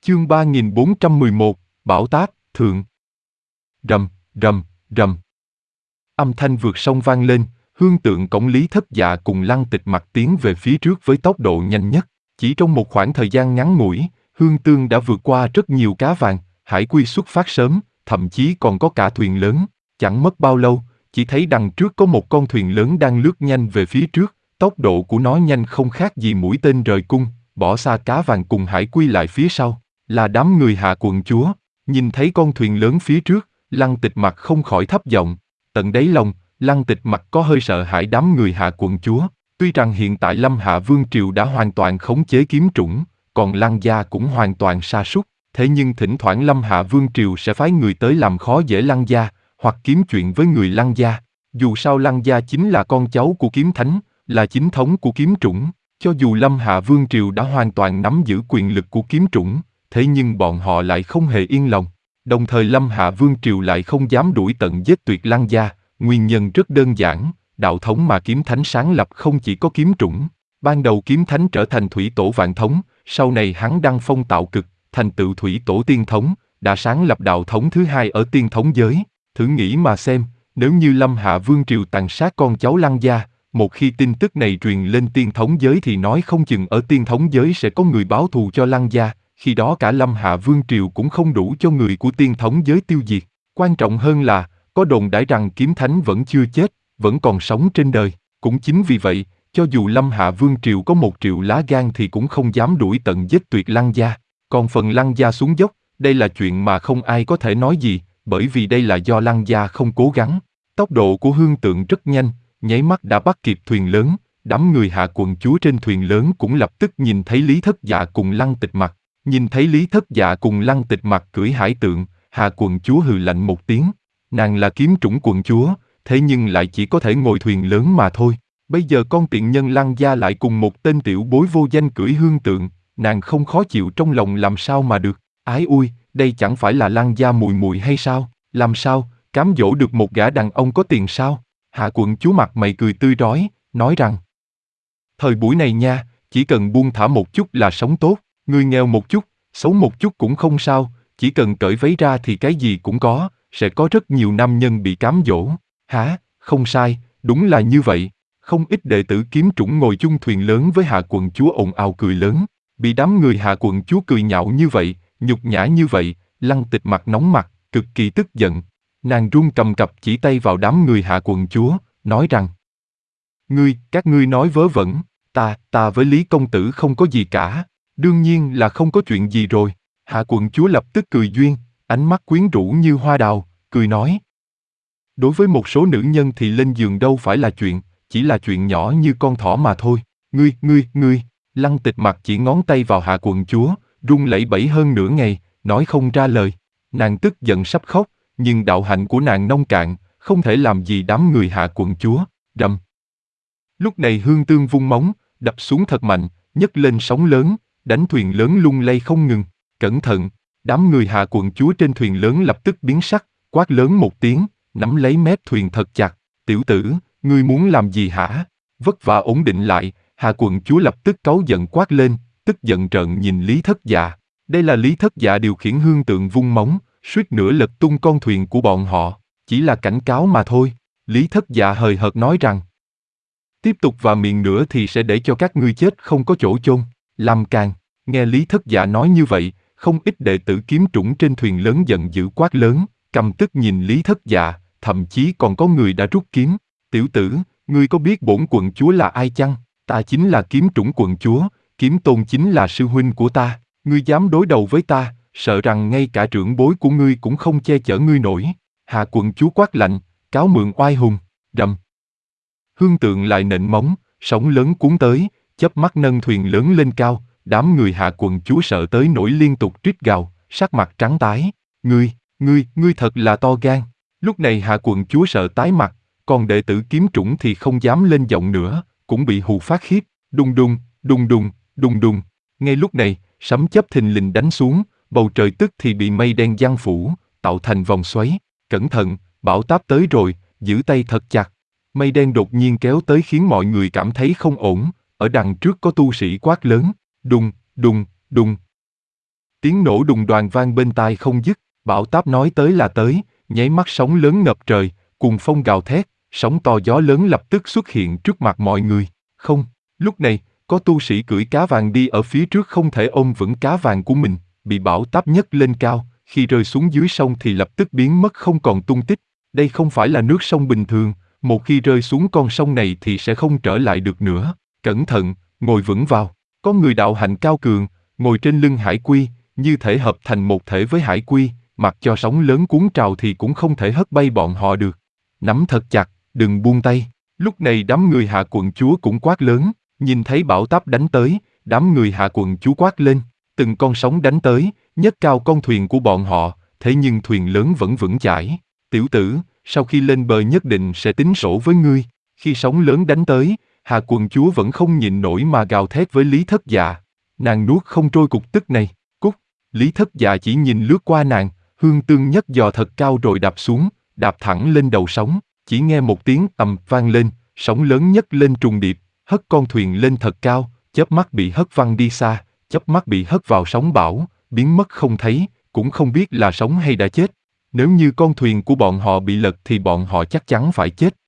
Chương 3411, Bảo Táp, Thượng. Rầm, rầm, rầm. Âm thanh vượt sông vang lên, Hương Tượng cổng Lý Thất Dạ cùng Lăng Tịch Mặc tiến về phía trước với tốc độ nhanh nhất. Chỉ trong một khoảng thời gian ngắn ngủi, Hương Tương đã vượt qua rất nhiều cá vàng, hải quy xuất phát sớm, thậm chí còn có cả thuyền lớn. Chẳng mất bao lâu, chỉ thấy đằng trước có một con thuyền lớn đang lướt nhanh về phía trước, tốc độ của nó nhanh không khác gì mũi tên rời cung, bỏ xa cá vàng cùng hải quy lại phía sau. Là đám người Hạ quận chúa. Nhìn thấy con thuyền lớn phía trước, Lăng Tịch Mặc không khỏi thấp giọng. Tận đáy lòng, Lăng Tịch Mặc có hơi sợ hãi đám người Hạ quận chúa. Tuy rằng hiện tại Lâm Hạ Vương Triều đã hoàn toàn khống chế kiếm trũng, còn Lăng gia cũng hoàn toàn sa sút, thế nhưng thỉnh thoảng Lâm Hạ Vương Triều sẽ phái người tới làm khó dễ Lăng gia, hoặc kiếm chuyện với người Lăng gia. Dù sao Lăng gia chính là con cháu của kiếm thánh, là chính thống của kiếm trũng. Cho dù Lâm Hạ Vương Triều đã hoàn toàn nắm giữ quyền lực của kiếm trũng, thế nhưng bọn họ lại không hề yên lòng. Đồng thời Lâm Hạ Vương Triều lại không dám đuổi tận giết tuyệt Lăng gia, nguyên nhân rất đơn giản, đạo thống mà kiếm thánh sáng lập không chỉ có kiếm trũng. Ban đầu kiếm thánh trở thành thủy tổ vạn thống, sau này hắn đăng phong tạo cực, thành tựu thủy tổ tiên thống, đã sáng lập đạo thống thứ hai ở tiên thống giới. Thử nghĩ mà xem, nếu như Lâm Hạ Vương Triều tàn sát con cháu Lăng gia, một khi tin tức này truyền lên tiên thống giới thì nói không chừng ở tiên thống giới sẽ có người báo thù cho Lăng gia, khi đó cả Lâm Hạ Vương Triều cũng không đủ cho người của tiên thống giới tiêu diệt. Quan trọng hơn là, có đồn đãi rằng kiếm thánh vẫn chưa chết, vẫn còn sống trên đời. Cũng chính vì vậy, cho dù Lâm Hạ Vương Triều có 1 triệu lá gan thì cũng không dám đuổi tận giết tuyệt Lăng gia. Còn phần Lăng gia xuống dốc, đây là chuyện mà không ai có thể nói gì, bởi vì đây là do Lăng gia không cố gắng. Tốc độ của Hương Tượng rất nhanh, nháy mắt đã bắt kịp thuyền lớn. Đám người Hạ quận chúa trên thuyền lớn cũng lập tức nhìn thấy Lý Thất Dạ cùng Lăng Tịch Mặc. Nhìn thấy Lý Thất Dạ cùng Lăng Tịch Mặc cưỡi hải tượng, Hạ quận chúa hừ lạnh một tiếng. Nàng là kiếm trũng quận chúa, thế nhưng lại chỉ có thể ngồi thuyền lớn mà thôi. Bây giờ con tiện nhân Lăng gia lại cùng một tên tiểu bối vô danh cưỡi Hương Tượng, nàng không khó chịu trong lòng làm sao mà được. Ái ui, đây chẳng phải là Lăng gia mùi mùi hay sao? Làm sao, cám dỗ được một gã đàn ông có tiền sao? Hạ quận chúa mặt mày cười tươi rói, nói rằng: thời buổi này nha, chỉ cần buông thả một chút là sống tốt, người nghèo một chút, xấu một chút cũng không sao, chỉ cần cởi váy ra thì cái gì cũng có, sẽ có rất nhiều nam nhân bị cám dỗ. Hả, không sai, đúng là như vậy. Không ít đệ tử kiếm trũng ngồi chung thuyền lớn với Hạ quận chúa ồn ào cười lớn, bị đám người Hạ quận chúa cười nhạo như vậy, nhục nhã như vậy, Lăng Tịch Mặc nóng mặt, cực kỳ tức giận. Nàng run cầm cập chỉ tay vào đám người Hạ quận chúa, nói rằng: các ngươi nói vớ vẩn, ta với Lý công tử không có gì cả, đương nhiên là không có chuyện gì rồi. Hạ quận chúa lập tức cười duyên, ánh mắt quyến rũ như hoa đào, cười nói: đối với một số nữ nhân thì lên giường đâu phải là chuyện, chỉ là chuyện nhỏ như con thỏ mà thôi. Ngươi. Lăng Tịch Mặc chỉ ngón tay vào Hạ quận chúa, run lẩy bẩy hơn nửa ngày, nói không ra lời. Nàng tức giận sắp khóc, nhưng đạo hạnh của nàng nông cạn, không thể làm gì đám người Hạ quận chúa. Rầm. Lúc này Hương Tương vung móng, đập xuống thật mạnh, nhấc lên sóng lớn, đánh thuyền lớn lung lay không ngừng. Cẩn thận! Đám người Hạ quận chúa trên thuyền lớn lập tức biến sắc, quát lớn một tiếng, nắm lấy mép thuyền thật chặt. Tiểu tử, ngươi muốn làm gì hả? Vất vả ổn định lại, Hạ quận chúa lập tức cáu giận quát lên, tức giận trợn nhìn Lý Thất Dạ. Đây là Lý Thất Dạ điều khiển Hương Tượng vung móng, suýt nữa lật tung con thuyền của bọn họ. Chỉ là cảnh cáo mà thôi. Lý Thất Dạ hời hợt nói rằng: tiếp tục vào miệng nữa thì sẽ để cho các ngươi chết không có chỗ chôn. Làm càn. Nghe Lý Thất Dạ nói như vậy, không ít đệ tử kiếm trũng trên thuyền lớn giận dữ quát lớn, căm tức nhìn Lý Thất Dạ, thậm chí còn có người đã rút kiếm. Tiểu tử, ngươi có biết bổn quận chúa là ai chăng? Ta chính là kiếm trũng quận chúa, kiếm tôn chính là sư huynh của ta. Ngươi dám đối đầu với ta, sợ rằng ngay cả trưởng bối của ngươi cũng không che chở ngươi nổi. Hạ quận chúa quát lạnh, cáo mượn oai hùng. Rầm. Hương Tượng lại nện móng, sóng lớn cuốn tới, chớp mắt nâng thuyền lớn lên cao. Đám người Hạ quận chúa sợ tới nỗi liên tục rít gào, sắc mặt trắng tái. Ngươi thật là to gan. Lúc này Hạ quận chúa sợ tái mặt, còn đệ tử kiếm trũng thì không dám lên giọng nữa, cũng bị hù phát khiếp. Đùng đùng, đùng đùng, đùng đùng. Ngay lúc này, sấm chớp thình lình đánh xuống, bầu trời tức thì bị mây đen giăng phủ, tạo thành vòng xoáy. Cẩn thận, bão táp tới rồi, giữ tay thật chặt. Mây đen đột nhiên kéo tới khiến mọi người cảm thấy không ổn. Ở đằng trước có tu sĩ quát lớn, đùng, đùng, đùng. Tiếng nổ đùng đoàng vang bên tai không dứt, bão táp nói tới là tới, nháy mắt sóng lớn ngập trời, cuồng phong gào thét, sóng to gió lớn lập tức xuất hiện trước mặt mọi người. Không, lúc này, có tu sĩ cưỡi cá vàng đi ở phía trước không thể ôm vững cá vàng của mình, bị bão táp nhấc lên cao, khi rơi xuống dưới sông thì lập tức biến mất không còn tung tích. Đây không phải là nước sông bình thường, một khi rơi xuống con sông này thì sẽ không trở lại được nữa. Cẩn thận, ngồi vững vào. Có người đạo hạnh cao cường, ngồi trên lưng hải quy, như thể hợp thành một thể với hải quy, mặc cho sóng lớn cuốn trào thì cũng không thể hất bay bọn họ được. Nắm thật chặt, đừng buông tay. Lúc này đám người Hạ quận chúa cũng quát lớn, nhìn thấy bão táp đánh tới, đám người Hạ quận chúa quát lên, từng con sóng đánh tới, nhấc cao con thuyền của bọn họ, thế nhưng thuyền lớn vẫn vững chãi. Tiểu tử, sau khi lên bờ nhất định sẽ tính sổ với ngươi. Khi sóng lớn đánh tới, Hạ quận chúa vẫn không nhịn nổi mà gào thét với Lý Thất Dạ. Nàng nuốt không trôi cục tức này. Cút. Lý Thất Dạ chỉ nhìn lướt qua nàng, hương tương nhất giò thật cao rồi đạp xuống, đạp thẳng lên đầu sóng. Chỉ nghe một tiếng ầm vang lên, sóng lớn nhấc lên trùng điệp, hất con thuyền lên thật cao, chớp mắt bị hất văng đi xa, chớp mắt bị hất vào sóng bão, biến mất không thấy, cũng không biết là sống hay đã chết. Nếu như con thuyền của bọn họ bị lật thì bọn họ chắc chắn phải chết.